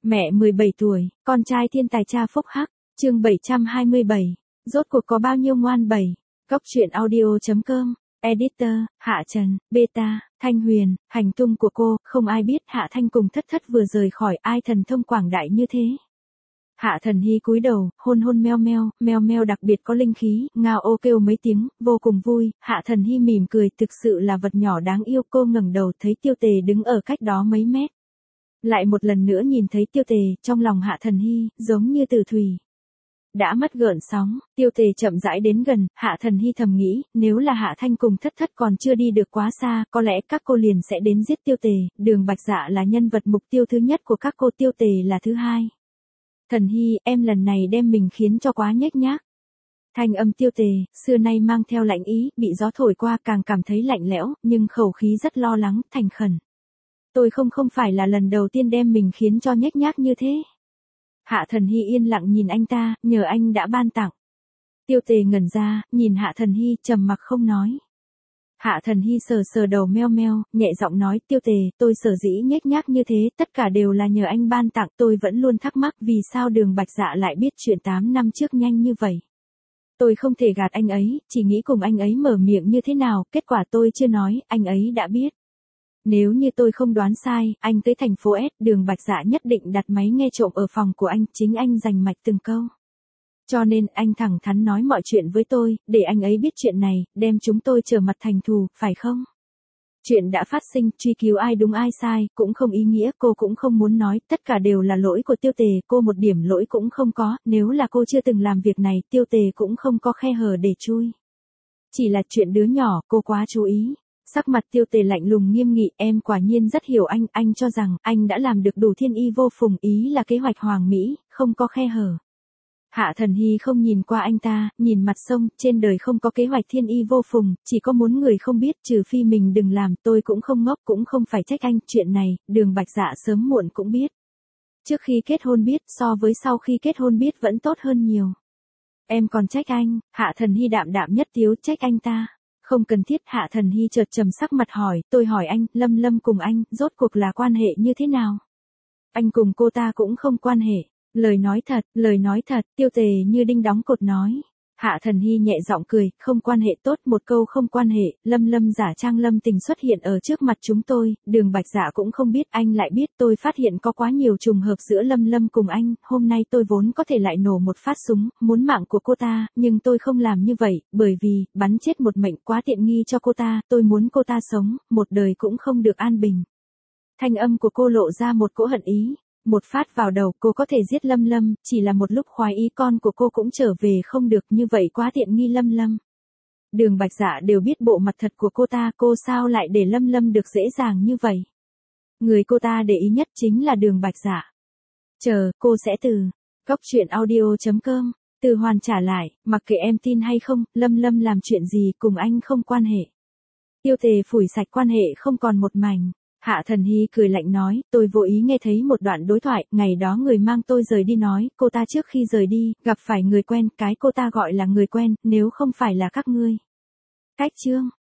Mẹ 17 tuổi, con trai thiên tài cha phúc hắc, chương 727. Rốt cuộc có bao nhiêu ngoan bầy. Góc truyện audio.com, editor, Hạ Trần, Beta, Thanh Huyền, hành tung của cô, không ai biết Hạ Thanh cùng Thất Thất vừa rời khỏi ai thần thông quảng đại như thế. Hạ Thần Hy cúi đầu, hôn hôn meo meo đặc biệt có linh khí, ngao ô kêu mấy tiếng, vô cùng vui. Hạ Thần Hy mỉm cười, thực sự là vật nhỏ đáng yêu. Cô ngẩng đầu thấy Tiêu Tề đứng ở cách đó mấy mét. Lại một lần nữa nhìn thấy Tiêu Tề, trong lòng Hạ Thần Hy giống như tử thủy đã mất gợn sóng. Tiêu Tề chậm rãi đến gần, Hạ Thần Hy thầm nghĩ, nếu là Hạ Thanh cùng Thất Thất còn chưa đi được quá xa, có lẽ các cô liền sẽ đến giết Tiêu Tề. Đường Bạch Dạ là nhân vật mục tiêu thứ nhất của các cô, Tiêu Tề là thứ hai. Thần Hy, em lần này đem mình khiến cho quá nhếch nhác. Thanh âm Tiêu Tề, xưa nay mang theo lạnh ý, bị gió thổi qua càng cảm thấy lạnh lẽo, nhưng khẩu khí rất lo lắng, thành khẩn. Tôi không phải là lần đầu tiên đem mình khiến cho nhếch nhác như thế. Hạ Thần Hy yên lặng nhìn anh ta, nhờ anh đã ban tặng. Tiêu Tề ngẩn ra, nhìn Hạ Thần Hy, trầm mặc không nói. Hạ Thần Hy sờ đầu meo, nhẹ giọng nói, Tiêu Tề, tôi sở dĩ nhếch nhác như thế, tất cả đều là nhờ anh ban tặng. Tôi vẫn luôn thắc mắc vì sao Đường Bạch Dạ lại biết chuyện 8 năm trước nhanh như vậy. Tôi không thể gạt anh ấy, chỉ nghĩ cùng anh ấy mở miệng như thế nào, kết quả tôi chưa nói, anh ấy đã biết. Nếu như tôi không đoán sai, anh tới thành phố S, Đường Bạch Dạ nhất định đặt máy nghe trộm ở phòng của anh, chính anh dành mạch từng câu. Cho nên anh thẳng thắn nói mọi chuyện với tôi, để anh ấy biết chuyện này, đem chúng tôi trở mặt thành thù, phải không? Chuyện đã phát sinh, truy cứu ai đúng ai sai, cũng không ý nghĩa, cô cũng không muốn nói, tất cả đều là lỗi của Tiêu Tề, cô một điểm lỗi cũng không có, nếu là cô chưa từng làm việc này, Tiêu Tề cũng không có khe hở để chui. Chỉ là chuyện đứa nhỏ, cô quá chú ý. Sắc mặt Tiêu Tề lạnh lùng nghiêm nghị, em quả nhiên rất hiểu anh cho rằng anh đã làm được đủ thiên y vô phùng, ý là kế hoạch hoàng mỹ, không có khe hở. Hạ Thần Hy không nhìn qua anh ta, nhìn mặt sông, trên đời không có kế hoạch thiên y vô phùng, chỉ có muốn người không biết, trừ phi mình đừng làm, tôi cũng không ngốc, cũng không phải trách anh, chuyện này, Đường Bạch Dạ sớm muộn cũng biết. Trước khi kết hôn biết, so với sau khi kết hôn biết vẫn tốt hơn nhiều. Em còn trách anh, Hạ Thần Hy đạm nhất tiếu, trách anh ta. Không cần thiết. Hạ Thần Hy chợt trầm sắc mặt hỏi, tôi hỏi anh, Lâm cùng anh, rốt cuộc là quan hệ như thế nào? Anh cùng cô ta cũng không quan hệ. Lời nói thật, Tiêu Tề như đinh đóng cột nói. Hạ Thần Hy nhẹ giọng cười, không quan hệ tốt, một câu không quan hệ, Lâm giả trang Lâm Tình xuất hiện ở trước mặt chúng tôi, Đường Bạch Dạ cũng không biết, anh lại biết, tôi phát hiện có quá nhiều trùng hợp giữa Lâm cùng anh, hôm nay tôi vốn có thể lại nổ một phát súng, muốn mạng của cô ta, nhưng tôi không làm như vậy, bởi vì, bắn chết một mệnh quá tiện nghi cho cô ta, tôi muốn cô ta sống, một đời cũng không được an bình. Thanh âm của cô lộ ra một cỗ hận ý. Một phát vào đầu, cô có thể giết Lâm, chỉ là một lúc khoái ý con của cô cũng trở về không được, như vậy quá tiện nghi Lâm. Đường Bạch Dạ đều biết bộ mặt thật của cô ta, cô sao lại để Lâm được dễ dàng như vậy? Người cô ta để ý nhất chính là Đường Bạch Dạ. Chờ, cô sẽ từ góc truyện audio.com, từ hoàn trả lại, mặc kệ em tin hay không, Lâm làm chuyện gì cùng anh không quan hệ. Tiêu Tề phủi sạch quan hệ không còn một mảnh. Hạ Thần Hy cười lạnh nói, tôi vô ý nghe thấy một đoạn đối thoại, ngày đó người mang tôi rời đi nói, cô ta trước khi rời đi, gặp phải người quen, cái cô ta gọi là người quen, nếu không phải là các ngươi. Cách chương.